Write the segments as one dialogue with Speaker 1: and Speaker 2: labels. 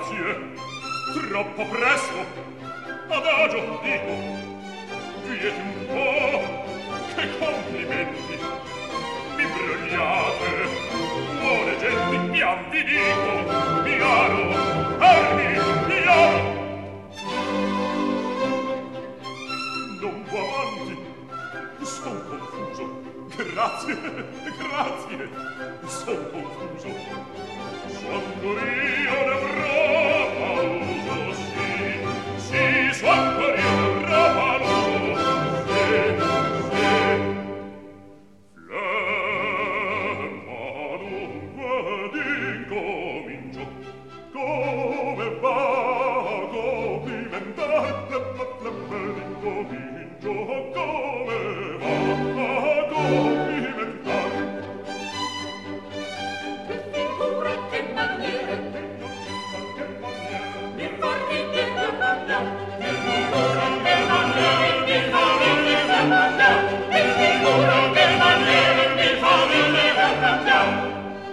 Speaker 1: grazie. Troppo presto. Adagio, dico. Vieti un po'. Che complimenti. Mi brogliate. Buone genti, vi dico. Piano, armi, piano. Non va avanti. Son confuso. Grazie, grazie. Son confuso. Son corio de bravaluso, sì. Sì, son corio de bravaluso, sì, sì. Flemma dunque d'incomincio. Come va? Complimentar. Flemma d'incomincio. Come va? Complimentar.
Speaker 2: Che figura e che maniere, mi fa ridere da ballare. Che figura e che maniere, mi fa ridere da ballare. Che figura e che maniere, mi fa ridere da ballare.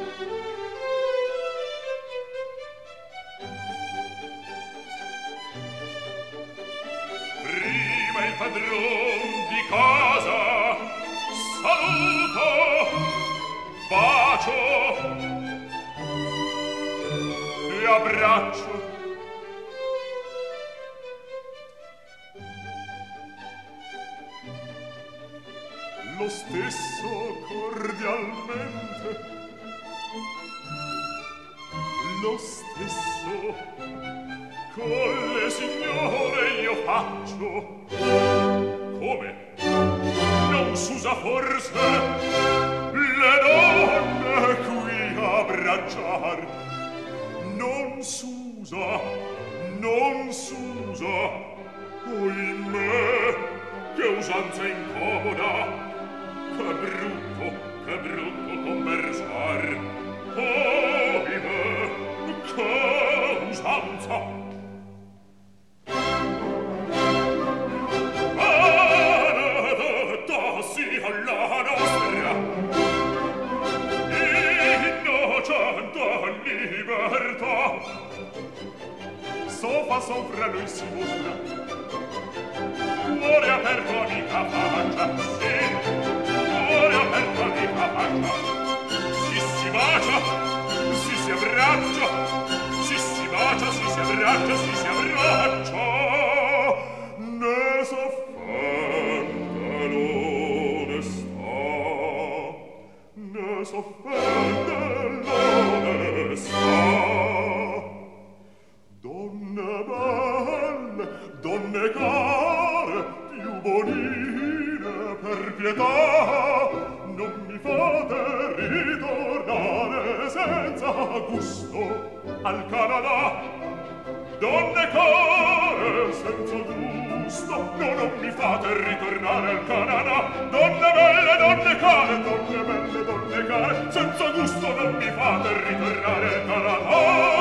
Speaker 1: Prima il padron di casa saluto, bacio e abbraccio. Lo stesso cordialmente, lo stesso con le signore io faccio. Come? Non s'usa forse le donne qui abbracciar? Non s'usa, non s'usa. Oimè, che usanza incomoda. Che brutto conversar. Oimè, che usanza. La nostra innocente libertà sopra sopra noi si mostra, cuore aperto amica faccia, sì, cuore aperto amica faccia, si bacia, si abbraccia, si bacia, si abbraccia, si abbraccia, ne s'offende ne s'offende l'onestà. Donne belle, donne care, più bonine per pietà, non mi fate ritornare senza gusto al Canada. Donne care, senza gusto, no, non mi fate ritornare al Canada. Donne belle, donne care, donne belle, donne care, senza gusto non mi fate ritornare al Canada.